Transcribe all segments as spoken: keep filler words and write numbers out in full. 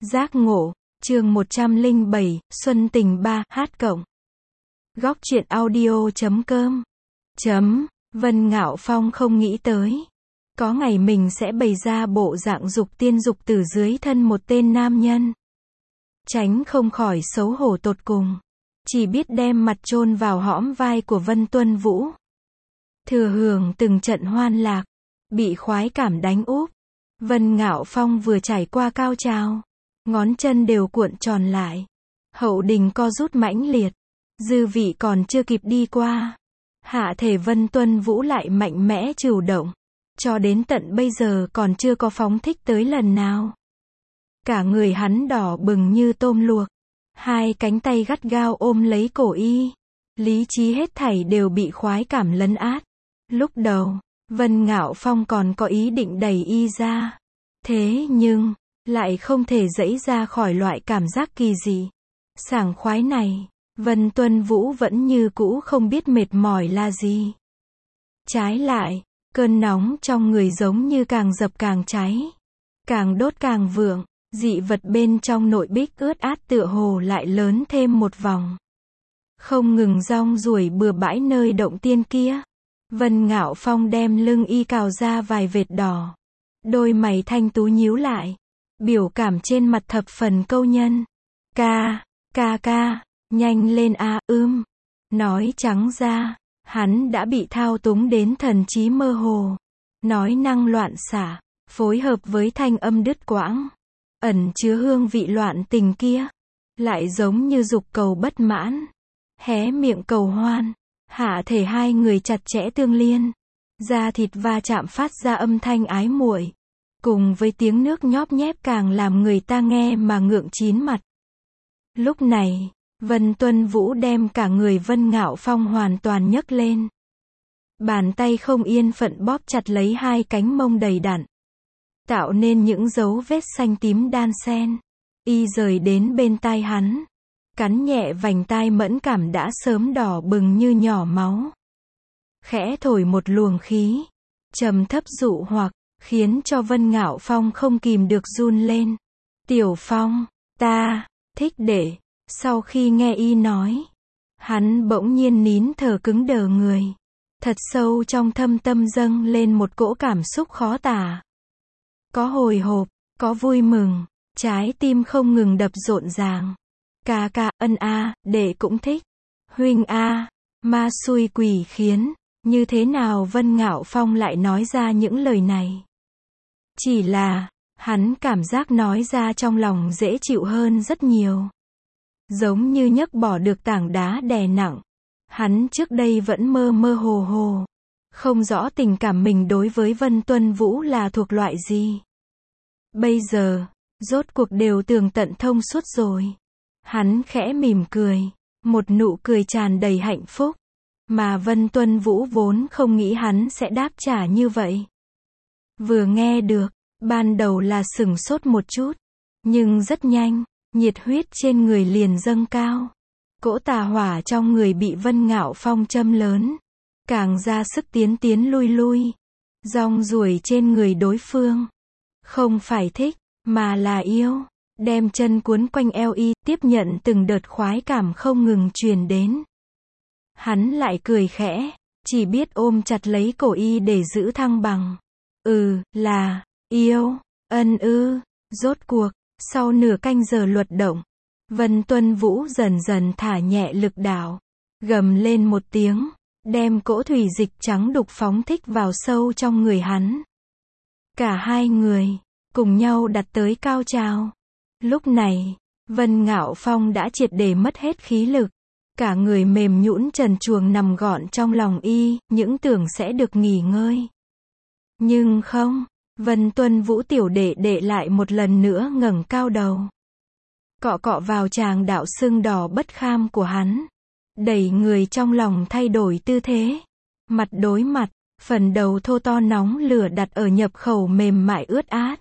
Giác ngộ, chương một trăm lẻ bảy, Xuân tình ba, hát cộng. Góc truyện audio chấm com. Chấm, Vân Ngạo Phong không nghĩ tới. Có ngày mình sẽ bày ra bộ dạng dục tiên dục tử dưới thân một tên nam nhân. Tránh không khỏi xấu hổ tột cùng. Chỉ biết đem mặt chôn vào hõm vai của Vân Tuân Vũ. Thừa hưởng từng trận hoan lạc. Bị khoái cảm đánh úp. Vân Ngạo Phong vừa trải qua cao trào. Ngón chân đều cuộn tròn lại. Hậu đình co rút mãnh liệt. Dư vị còn chưa kịp đi qua. Hạ thể Vân Tuân Vũ lại mạnh mẽ chủ động. Cho đến tận bây giờ còn chưa có phóng thích tới lần nào. Cả người hắn đỏ bừng như tôm luộc. Hai cánh tay gắt gao ôm lấy cổ y. Lý trí hết thảy đều bị khoái cảm lấn át. Lúc đầu, Vân Ngạo Phong còn có ý định đẩy y ra. Thế nhưng, lại không thể giãy ra khỏi loại cảm giác kỳ dị, sảng khoái này. Vân Tuân Vũ vẫn như cũ không biết mệt mỏi là gì. Trái lại, cơn nóng trong người giống như càng dập càng cháy. Càng đốt càng vượng, dị vật bên trong nội bích ướt át tựa hồ lại lớn thêm một vòng. Không ngừng rong ruổi bừa bãi nơi động tiên kia. Vân Ngạo Phong đem lưng y cào ra vài vệt đỏ. Đôi mày thanh tú nhíu lại. Biểu cảm trên mặt thập phần câu nhân. Ca, ca ca, nhanh lên a, ưm. Nói trắng ra, hắn đã bị thao túng đến thần trí mơ hồ. Nói năng loạn xả, phối hợp với thanh âm đứt quãng. Ẩn chứa hương vị loạn tình kia. Lại giống như dục cầu bất mãn. Hé miệng cầu hoan. Hạ thể hai người chặt chẽ tương liên. Da thịt va chạm phát ra âm thanh ái muội. Cùng với tiếng nước nhóp nhép càng làm người ta nghe mà ngượng chín mặt. Lúc này, Vân Tuân Vũ đem cả người Vân Ngạo Phong hoàn toàn nhấc lên. Bàn tay không yên phận bóp chặt lấy hai cánh mông đầy đặn. Tạo nên những dấu vết xanh tím đan xen. Y rời đến bên tai hắn. Cắn nhẹ vành tai mẫn cảm đã sớm đỏ bừng như nhỏ máu. Khẽ thổi một luồng khí. Trầm thấp dụ hoặc. Khiến cho Vân Ngạo Phong không kìm được run lên. Tiểu Phong, ta, thích để. Sau khi nghe y nói. Hắn bỗng nhiên nín thở cứng đờ người. Thật sâu trong thâm tâm dâng lên một cỗ cảm xúc khó tả. Có hồi hộp, có vui mừng. Trái tim không ngừng đập rộn ràng. Ca ca, ân a, đệ cũng thích. Huynh a, ma xui quỷ khiến. Như thế nào Vân Ngạo Phong lại nói ra những lời này? Chỉ là, hắn cảm giác nói ra trong lòng dễ chịu hơn rất nhiều. Giống như nhấc bỏ được tảng đá đè nặng. Hắn trước đây vẫn mơ mơ hồ hồ. Không rõ tình cảm mình đối với Vân Tuân Vũ là thuộc loại gì. Bây giờ, rốt cuộc đều tường tận thông suốt rồi. Hắn khẽ mỉm cười. Một nụ cười tràn đầy hạnh phúc. Mà Vân Tuân Vũ vốn không nghĩ hắn sẽ đáp trả như vậy. Vừa nghe được, ban đầu là sửng sốt một chút. Nhưng rất nhanh, nhiệt huyết trên người liền dâng cao. Cỗ tà hỏa trong người bị Vân Ngạo Phong châm lớn. Càng ra sức tiến tiến lui lui. Rong ruổi trên người đối phương. Không phải thích, mà là yêu. Đem chân cuốn quanh eo y, tiếp nhận từng đợt khoái cảm không ngừng truyền đến. Hắn lại cười khẽ, chỉ biết ôm chặt lấy cổ y để giữ thăng bằng. Ừ, là, yêu, ân ư, rốt cuộc, sau nửa canh giờ luật động. Vân Tuân Vũ dần dần thả nhẹ lực đạo. Gầm lên một tiếng, đem cỗ thủy dịch trắng đục phóng thích vào sâu trong người hắn. Cả hai người, cùng nhau đặt tới cao trào. Lúc này, Vân Ngạo Phong đã triệt để mất hết khí lực. Cả người mềm nhũn trần truồng nằm gọn trong lòng y, những tưởng sẽ được nghỉ ngơi. Nhưng không, Vân Tuân Vũ tiểu đệ đệ lại một lần nữa ngẩng cao đầu. Cọ cọ vào tràng đạo sưng đỏ bất kham của hắn. Đẩy người trong lòng thay đổi tư thế. Mặt đối mặt, phần đầu thô to nóng lửa đặt ở nhập khẩu mềm mại ướt át.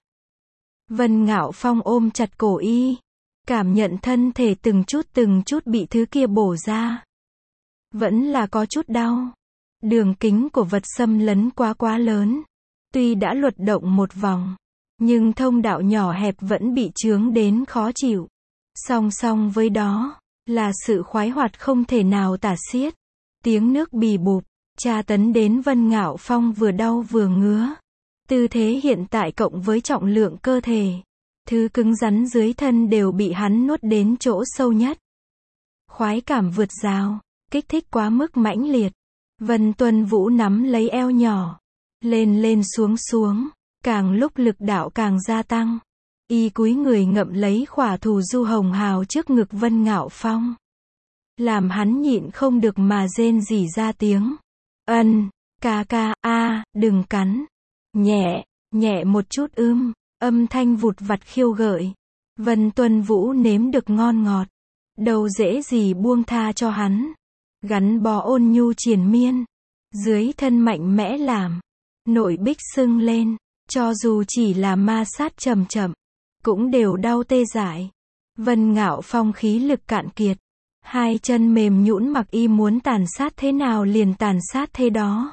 Vân Ngạo Phong ôm chặt cổ y. Cảm nhận thân thể từng chút từng chút bị thứ kia bổ ra. Vẫn là có chút đau. Đường kính của vật xâm lấn quá quá lớn. Tuy đã luật động một vòng, Nhưng thông đạo nhỏ hẹp vẫn bị chướng đến khó chịu. Song song với đó, là sự khoái hoạt không thể nào tả xiết. Tiếng nước bì bụp, tra tấn đến Vân Ngạo Phong vừa đau vừa ngứa. Tư thế hiện tại cộng với trọng lượng cơ thể, thứ cứng rắn dưới thân đều bị hắn nuốt đến chỗ sâu nhất. Khoái cảm vượt rào, kích thích quá mức mãnh liệt. Vân Tuân Vũ nắm lấy eo nhỏ, lên lên xuống xuống, càng lúc lực đạo càng gia tăng. Y cúi người ngậm lấy khỏa thù du hồng hào trước ngực Vân Ngạo Phong. Làm hắn nhịn không được mà rên rỉ ra tiếng. Ân, ca ca, a, đừng cắn. Nhẹ, nhẹ một chút ưm, âm thanh vụt vặt khiêu gợi. Vân Tuân Vũ nếm được ngon ngọt. Đâu dễ gì buông tha cho hắn. Gắn bó ôn nhu triền miên. Dưới thân mạnh mẽ làm. Nội bích sưng lên. Cho dù chỉ là ma sát chậm chậm, cũng đều đau tê dại. Vân Ngạo Phong khí lực cạn kiệt. Hai chân mềm nhũn mặc y muốn tàn sát thế nào liền tàn sát thế đó.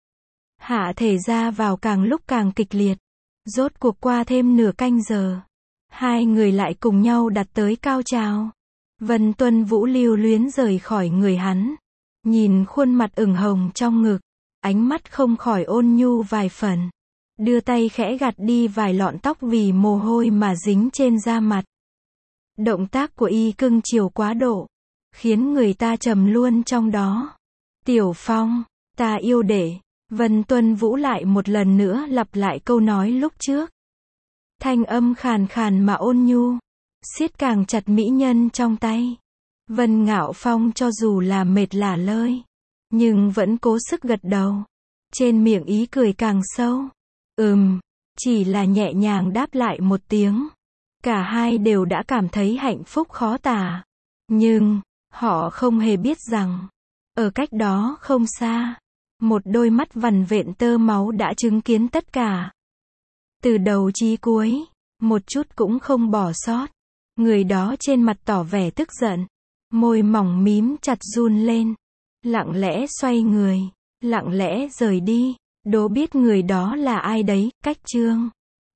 Hạ thể ra vào càng lúc càng kịch liệt. Rốt cuộc qua thêm nửa canh giờ. Hai người lại cùng nhau đặt tới cao trào. Vân Tuân Vũ lưu luyến rời khỏi người hắn. Nhìn khuôn mặt ửng hồng trong ngực. Ánh mắt không khỏi ôn nhu vài phần. Đưa tay khẽ gạt đi vài lọn tóc vì mồ hôi mà dính trên da mặt. Động tác của y cưng chiều quá độ. Khiến người ta trầm luôn trong đó. Tiểu Phong, ta yêu đệ. Vân Tuân Vũ lại một lần nữa lặp lại câu nói lúc trước. Thanh âm khàn khàn mà ôn nhu. Siết càng chặt mỹ nhân trong tay. Vân Ngạo Phong cho dù là mệt lả lơi, nhưng vẫn cố sức gật đầu. Trên miệng ý cười càng sâu. Ừm, chỉ là nhẹ nhàng đáp lại một tiếng. Cả hai đều đã cảm thấy hạnh phúc khó tả. Nhưng, họ không hề biết rằng, ở cách đó không xa, một đôi mắt vằn vện tơ máu đã chứng kiến tất cả. Từ đầu chí cuối, một chút cũng không bỏ sót. Người đó trên mặt tỏ vẻ tức giận. Môi mỏng mím chặt run lên. Lặng lẽ xoay người. Lặng lẽ rời đi. Đố biết người đó là ai đấy, Cách Trương.